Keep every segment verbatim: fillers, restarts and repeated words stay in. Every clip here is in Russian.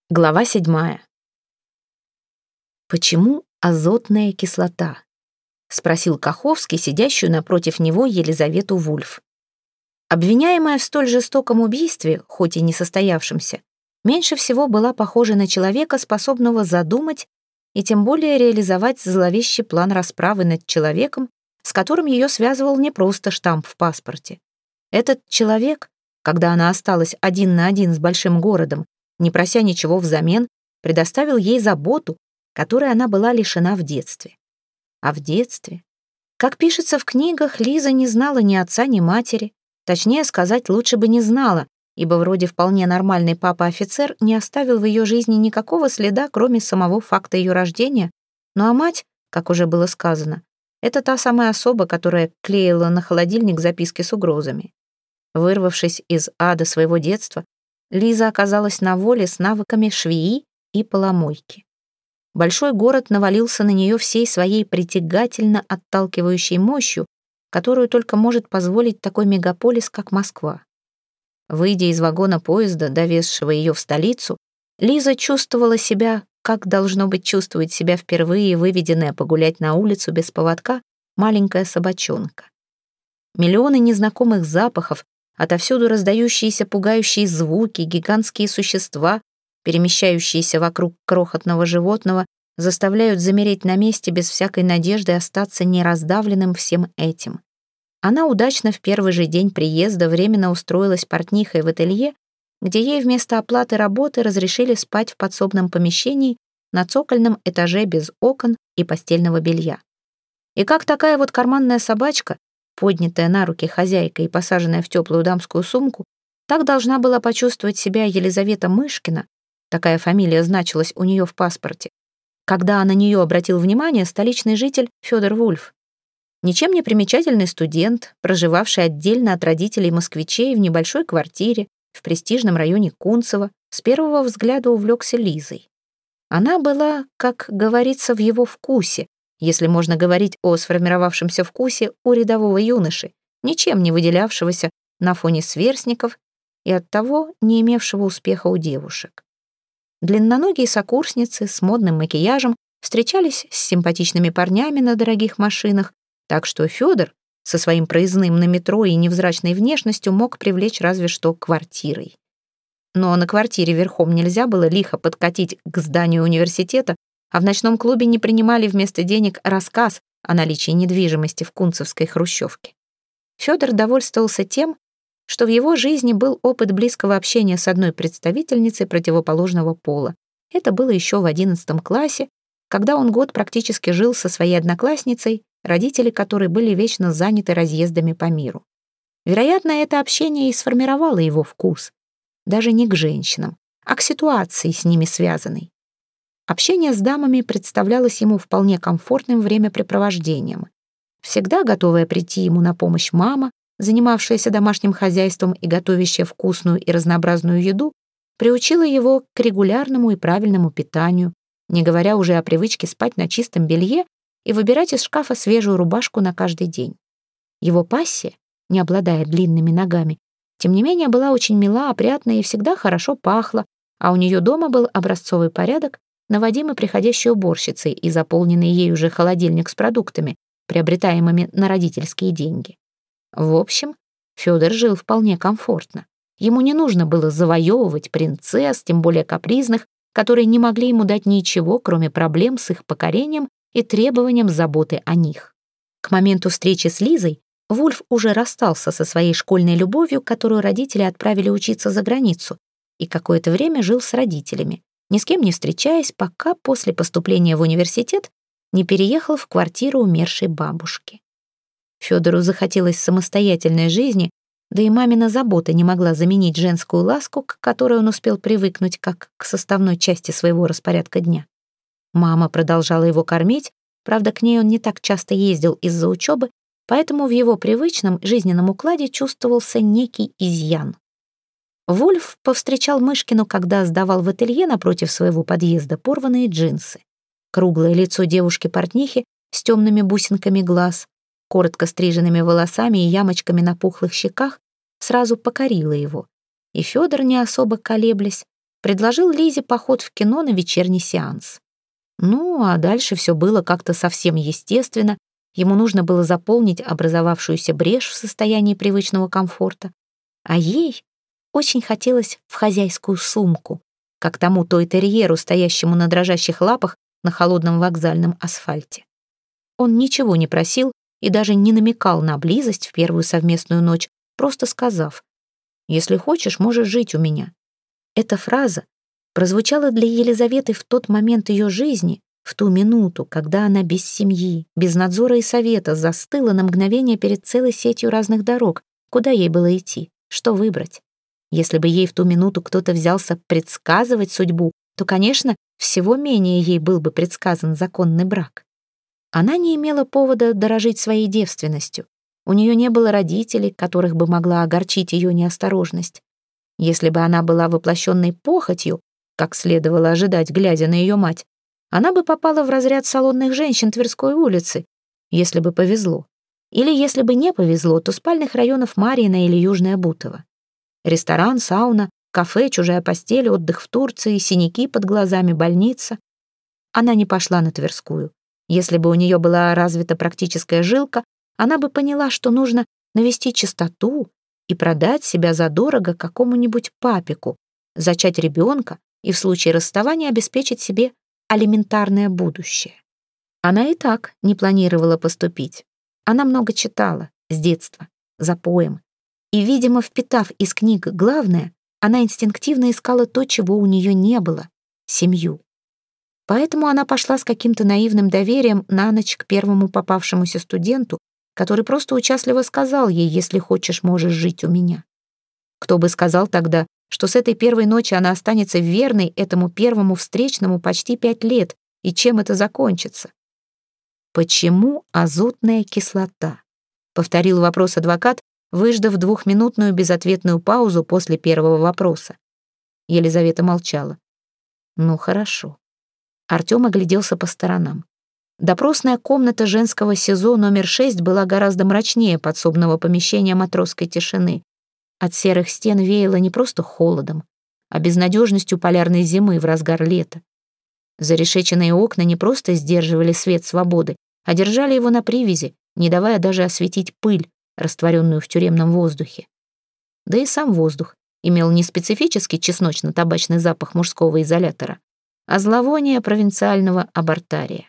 Глава седьмая. «Почему азотная кислота?» — спросил Каховский, сидящую напротив него Елизавету Вульф. Обвиняемая в столь жестоком убийстве, хоть и не состоявшемся, меньше всего была похожа на человека, способного задумать и тем более реализовать зловещий план расправы над человеком, с которым ее связывал не просто штамп в паспорте. Этот человек, когда она осталась один на один с большим городом, не прося ничего взамен, предоставил ей заботу, которой она была лишена в детстве. А в детстве, как пишется в книгах, Лиза не знала ни отца, ни матери. Точнее сказать, лучше бы не знала, ибо вроде вполне нормальный папа-офицер не оставил в ее жизни никакого следа, кроме самого факта ее рождения. Ну а мать, как уже было сказано, это та самая особа, которая клеила на холодильник записки с угрозами. Вырвавшись из ада своего детства, Лиза оказалась на воле с навыками швеи и поломойки. Большой город навалился на нее всей своей притягательно отталкивающей мощью, которую только может позволить такой мегаполис, как Москва. Выйдя из вагона поезда, довезшего ее в столицу, Лиза чувствовала себя, как должно быть чувствует себя впервые выведенная погулять на улицу без поводка маленькая собачонка. Миллионы незнакомых запахов, отовсюду раздающиеся пугающие звуки, гигантские существа, перемещающиеся вокруг крохотного животного, заставляют замереть на месте без всякой надежды остаться нераздавленным всем этим. Она удачно в первый же день приезда временно устроилась портнихой в ателье, где ей вместо оплаты работы разрешили спать в подсобном помещении на цокольном этаже без окон и постельного белья. И как такая вот карманная собачка, поднятая на руки хозяйкой и посаженная в теплую дамскую сумку, так должна была почувствовать себя Елизавета Мышкина, такая фамилия значилась у нее в паспорте, когда на нее обратил внимание столичный житель Федор Вульф. Ничем не примечательный студент, проживавший отдельно от родителей москвичей в небольшой квартире в престижном районе Кунцево, с первого взгляда увлекся Лизой. Она была, как говорится, в его вкусе, если можно говорить о сформировавшемся вкусе у рядового юноши, ничем не выделявшегося на фоне сверстников и оттого не имевшего успеха у девушек. Длинноногие сокурсницы с модным макияжем встречались с симпатичными парнями на дорогих машинах, так что Федор со своим проездным на метро и невзрачной внешностью мог привлечь разве что квартирой. Но на квартире верхом нельзя было лихо подкатить к зданию университета, а в ночном клубе не принимали вместо денег рассказ о наличии недвижимости в кунцевской хрущевке. Федор довольствовался тем, что в его жизни был опыт близкого общения с одной представительницей противоположного пола. Это было еще в одиннадцатом классе, когда он год практически жил со своей одноклассницей, родители которой были вечно заняты разъездами по миру. Вероятно, это общение и сформировало его вкус. Даже не к женщинам, а к ситуации, с ними связанной. Общение с дамами представлялось ему вполне комфортным времяпрепровождением. Всегда готовая прийти ему на помощь мама, занимавшаяся домашним хозяйством и готовящая вкусную и разнообразную еду, приучила его к регулярному и правильному питанию, не говоря уже о привычке спать на чистом белье и выбирать из шкафа свежую рубашку на каждый день. Его пассия, не обладая длинными ногами, тем не менее была очень мила, опрятна и всегда хорошо пахла, а у нее дома был образцовый порядок, наводимый приходящей уборщицей и заполненный ею же холодильник с продуктами, приобретаемыми на родительские деньги. В общем, Федор жил вполне комфортно. Ему не нужно было завоевывать принцесс, тем более капризных, которые не могли ему дать ничего, кроме проблем с их покорением и требованием заботы о них. К моменту встречи с Лизой Вульф уже расстался со своей школьной любовью, которую родители отправили учиться за границу, и какое-то время жил с родителями, ни с кем не встречаясь, пока после поступления в университет не переехал в квартиру умершей бабушки. Федору захотелось самостоятельной жизни, да и мамина забота не могла заменить женскую ласку, к которой он успел привыкнуть как к составной части своего распорядка дня. Мама продолжала его кормить, правда, к ней он не так часто ездил из-за учебы, поэтому в его привычном жизненном укладе чувствовался некий изъян. Вульф повстречал Мышкину, когда сдавал в ателье напротив своего подъезда порванные джинсы. Круглое лицо девушки-портнихи с темными бусинками глаз, коротко стриженными волосами и ямочками на пухлых щеках сразу покорило его. И Федор, не особо колеблясь, предложил Лизе поход в кино на вечерний сеанс. Ну, а дальше все было как-то совсем естественно. Ему нужно было заполнить образовавшуюся брешь в состоянии привычного комфорта. А ей очень хотелось в хозяйскую сумку, как тому той-терьеру, стоящему на дрожащих лапах на холодном вокзальном асфальте. Он ничего не просил и даже не намекал на близость в первую совместную ночь, просто сказав: «Если хочешь, можешь жить у меня». Эта фраза прозвучала для Елизаветы в тот момент ее жизни, в ту минуту, когда она без семьи, без надзора и совета застыла на мгновение перед целой сетью разных дорог. Куда ей было идти? Что выбрать? Если бы ей в ту минуту кто-то взялся предсказывать судьбу, то, конечно, всего менее ей был бы предсказан законный брак. Она не имела повода дорожить своей девственностью. У нее не было родителей, которых бы могла огорчить ее неосторожность. Если бы она была воплощенной похотью, как следовало ожидать, глядя на ее мать, она бы попала в разряд салонных женщин Тверской улицы, если бы повезло. Или если бы не повезло, то спальных районов Марьино или Южное Бутово. Ресторан, сауна, кафе, чужая постель, отдых в Турции, синяки под глазами, больница. Она не пошла на Тверскую. Если бы у нее была развита практическая жилка, она бы поняла, что нужно навести чистоту и продать себя задорого какому-нибудь папику, зачать ребенка и в случае расставания обеспечить себе алиментарное будущее. Она и так не планировала поступить. Она много читала с детства, за поем. И, видимо, впитав из книг главное, она инстинктивно искала то, чего у нее не было — семью. Поэтому она пошла с каким-то наивным доверием на ночь к первому попавшемуся студенту, который просто участливо сказал ей: «Если хочешь, можешь жить у меня». Кто бы сказал тогда, что с этой первой ночи она останется верной этому первому встречному почти пять лет, и чем это закончится? «Почему азотная кислота?» — повторил вопрос адвокат, выждав двухминутную безответную паузу после первого вопроса. Елизавета молчала. «Ну, хорошо». Артём огляделся по сторонам. Допросная комната женского СИЗО номер шесть была гораздо мрачнее подсобного помещения матросской тишины. От серых стен веяло не просто холодом, а безнадежностью полярной зимы в разгар лета. Зарешеченные окна не просто сдерживали свет свободы, а держали его на привязи, не давая даже осветить пыль, растворенную в тюремном воздухе. Да и сам воздух имел не специфический чесночно-табачный запах мужского изолятора, а зловоние провинциального абортария.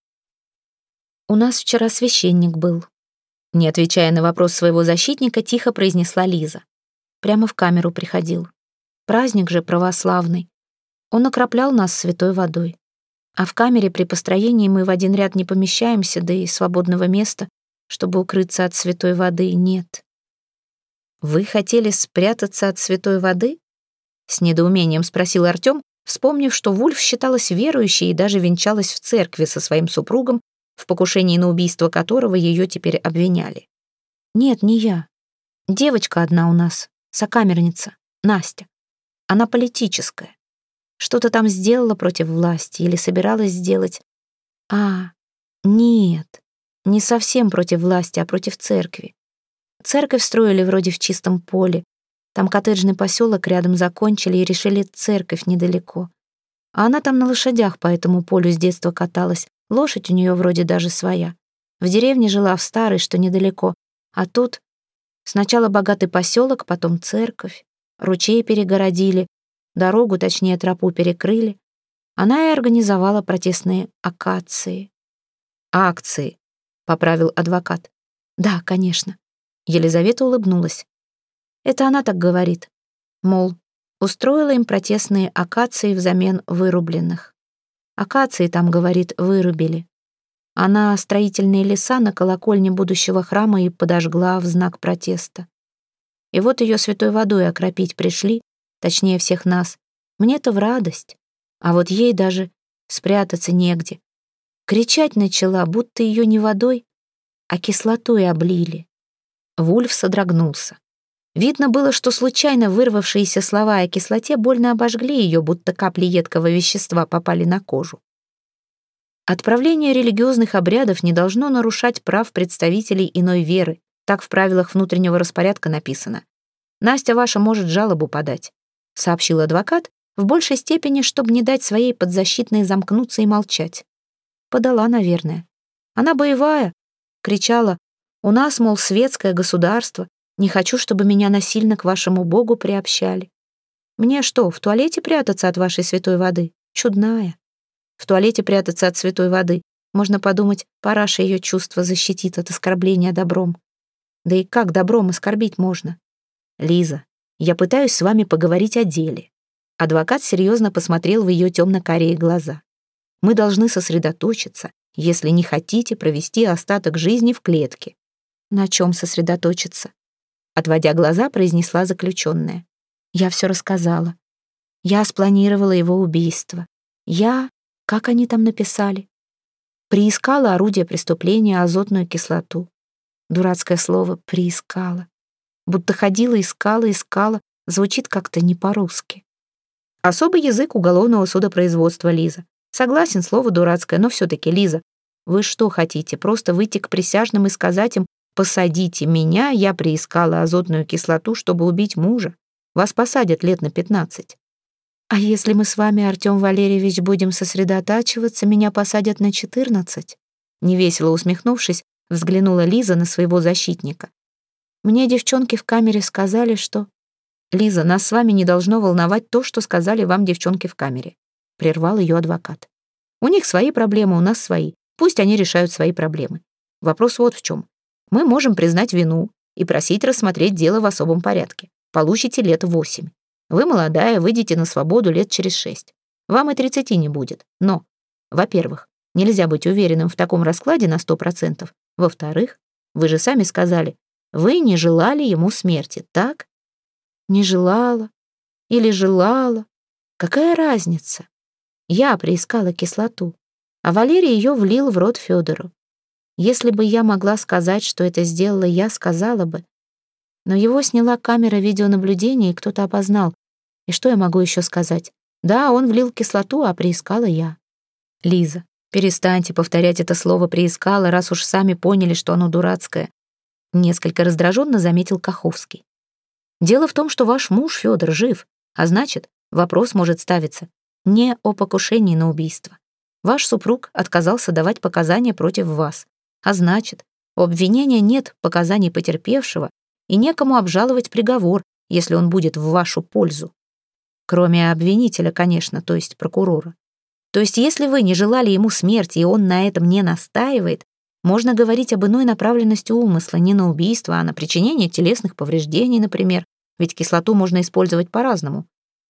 «У нас вчера священник был», — не отвечая на вопрос своего защитника, тихо произнесла Лиза. «Прямо в камеру приходил. Праздник же православный. Он окроплял нас святой водой. А в камере при построении мы в один ряд не помещаемся, да и свободного места, чтобы укрыться от святой воды, нет». «Вы хотели спрятаться от святой воды?» — с недоумением спросил Артём, вспомнив, что Вульф считалась верующей и даже венчалась в церкви со своим супругом, в покушении на убийство которого ее теперь обвиняли. «Нет, не я. Девочка одна у нас, сокамерница, Настя. Она политическая. Что-то там сделала против власти или собиралась сделать. А, нет, не совсем против власти, а против церкви. Церковь строили вроде в чистом поле. Там коттеджный поселок рядом закончили и решили церковь недалеко. А она там на лошадях по этому полю с детства каталась. Лошадь у нее вроде даже своя. В деревне жила в старой, что недалеко. А тут сначала богатый поселок, потом церковь. Ручей перегородили, дорогу, точнее тропу, перекрыли. Она и организовала протестные акации. «Акции», — поправил адвокат. «Да, конечно». Елизавета улыбнулась. Это она так говорит. Мол, устроила им протестные акации взамен вырубленных. Акации там, говорит, вырубили. Она строительные леса на колокольне будущего храма и подожгла в знак протеста. И вот ее святой водой окропить пришли, точнее всех нас. Мне-то в радость, а вот ей даже спрятаться негде. Кричать начала, будто ее не водой, а кислотой облили. Вульф содрогнулся. Видно было, что случайно вырвавшиеся слова о кислоте больно обожгли ее, будто капли едкого вещества попали на кожу. Отправление религиозных обрядов не должно нарушать прав представителей иной веры. Так в правилах внутреннего распорядка написано. «Настя ваша может жалобу подать», — сообщил адвокат В большей степени, чтобы не дать своей подзащитной замкнуться и молчать. Подала, наверное. Она боевая. Кричала: «У нас, мол, светское государство. Не хочу, чтобы меня насильно к вашему богу приобщали. Мне что, в туалете прятаться от вашей святой воды? Чудная. В туалете прятаться от святой воды. Можно подумать, параша ее чувства защитит от оскорбления добром. Да и как добром оскорбить можно? Лиза, я пытаюсь с вами поговорить о деле». Адвокат серьезно посмотрел в ее темно-карие глаза. «Мы должны сосредоточиться, если не хотите провести остаток жизни в клетке». «На чем сосредоточиться?» Отводя глаза, произнесла заключенная. «Я все рассказала. Я спланировала его убийство. Я, как они там написали, приискала орудие преступления, азотную кислоту. Дурацкое слово «приискала». Будто ходила, искала, искала. Звучит как-то не по-русски. Особый язык уголовного судопроизводства, Лиза. Согласен, слово дурацкое, но все-таки, Лиза, вы что хотите, просто выйти к присяжным и сказать им: «Посадите меня, я приискала азотную кислоту, чтобы убить мужа». Вас посадят лет на пятнадцать. А если мы с вами, Артем Валерьевич, будем сосредотачиваться, меня посадят на четырнадцать? Невесело усмехнувшись, взглянула Лиза на своего защитника. Мне девчонки в камере сказали, что... Лиза, нас с вами не должно волновать то, что сказали вам девчонки в камере. Прервал ее адвокат. У них свои проблемы, у нас свои. Пусть они решают свои проблемы. Вопрос вот в чем. Мы можем признать вину и просить рассмотреть дело в особом порядке. Получите лет восемь. Вы молодая, выйдете на свободу лет через шесть. Вам и тридцати не будет. Но, во-первых, нельзя быть уверенным в таком раскладе на сто процентов. Во-вторых, вы же сами сказали, вы не желали ему смерти, так? Не желала или желала. Какая разница? Я приискала кислоту, а Валерий ее влил в рот Федору. Если бы я могла сказать, что это сделала я, сказала бы. Но его сняла камера видеонаблюдения, и кто-то опознал. И что я могу еще сказать? Да, он влил кислоту, а приискала я. Лиза, перестаньте повторять это слово «приискала», раз уж сами поняли, что оно дурацкое. Несколько раздраженно заметил Каховский. Дело в том, что ваш муж Федор жив, а значит, вопрос может ставиться не о покушении на убийство. Ваш супруг отказался давать показания против вас, а значит, у обвинения нет показаний потерпевшего и некому обжаловать приговор, если он будет в вашу пользу. Кроме обвинителя, конечно, то есть прокурора. То есть если вы не желали ему смерти, и он на этом не настаивает, можно говорить об иной направленности умысла, не на убийство, а на причинение телесных повреждений, например, ведь кислоту можно использовать по-разному.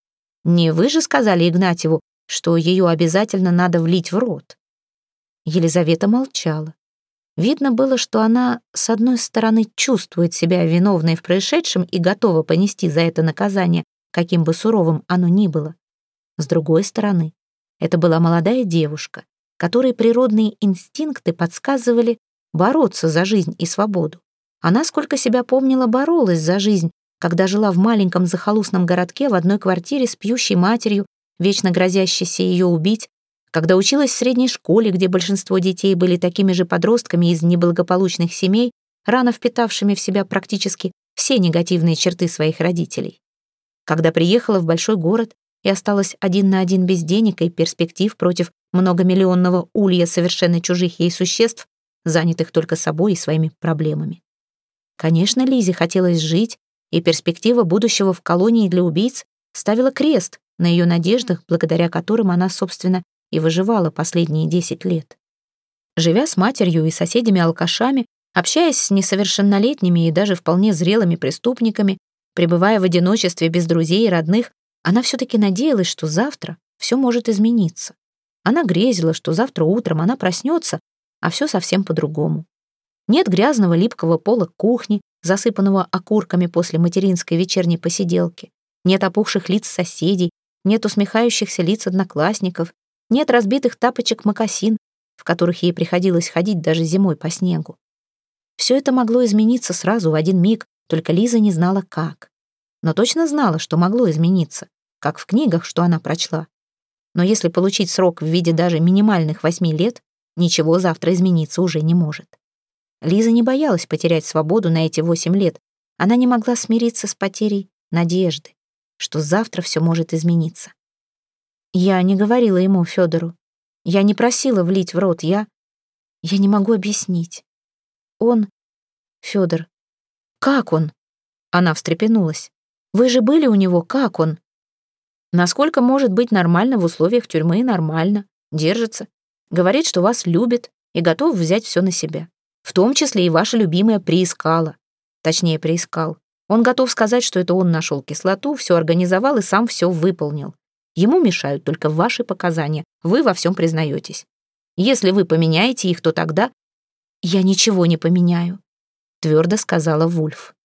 Не вы же сказали Игнатьеву, что ее обязательно надо влить в рот? Елизавета молчала. Видно было, что она, с одной стороны, чувствует себя виновной в происшедшем и готова понести за это наказание, каким бы суровым оно ни было. С другой стороны, это была молодая девушка, которой природные инстинкты подсказывали бороться за жизнь и свободу. Она, сколько себя помнила, боролась за жизнь, когда жила в маленьком захолустном городке в одной квартире с пьющей матерью, вечно грозящейся ее убить, когда училась в средней школе, где большинство детей были такими же подростками из неблагополучных семей, рано впитавшими в себя практически все негативные черты своих родителей. Когда приехала в большой город и осталась один на один без денег и перспектив против многомиллионного улья совершенно чужих ей существ, занятых только собой и своими проблемами. Конечно, Лизе хотелось жить, и перспектива будущего в колонии для убийц ставила крест на ее надеждах, благодаря которым она, собственно, и выживала последние десять лет. Живя с матерью и соседями-алкашами, общаясь с несовершеннолетними и даже вполне зрелыми преступниками, пребывая в одиночестве без друзей и родных, она все-таки надеялась, что завтра все может измениться. Она грезила, что завтра утром она проснется, а все совсем по-другому. Нет грязного липкого пола кухни, засыпанного окурками после материнской вечерней посиделки. Нет опухших лиц соседей, нет усмехающихся лиц одноклассников, нет разбитых тапочек-мокасин, в которых ей приходилось ходить даже зимой по снегу. Все это могло измениться сразу в один миг, только Лиза не знала, как. Но точно знала, что могло измениться, как в книгах, что она прочла. Но если получить срок в виде даже минимальных восьми лет, ничего завтра измениться уже не может. Лиза не боялась потерять свободу на эти восемь лет. Она не могла смириться с потерей надежды, что завтра все может измениться. Я не говорила ему, Федору. Я не просила влить в рот, я... Я не могу объяснить. Он... Федор, как он? Она встрепенулась. Вы же были у него, как он? Насколько может быть нормально в условиях тюрьмы, нормально. Держится. Говорит, что вас любит и готов взять все на себя. В том числе и ваша любимая приискала. Точнее, приискал. Он готов сказать, что это он нашел кислоту, все организовал и сам все выполнил. Ему мешают только ваши показания. Вы во всем признаетесь. Если вы поменяете их, то тогда... Я ничего не поменяю, твердо сказала Вульф.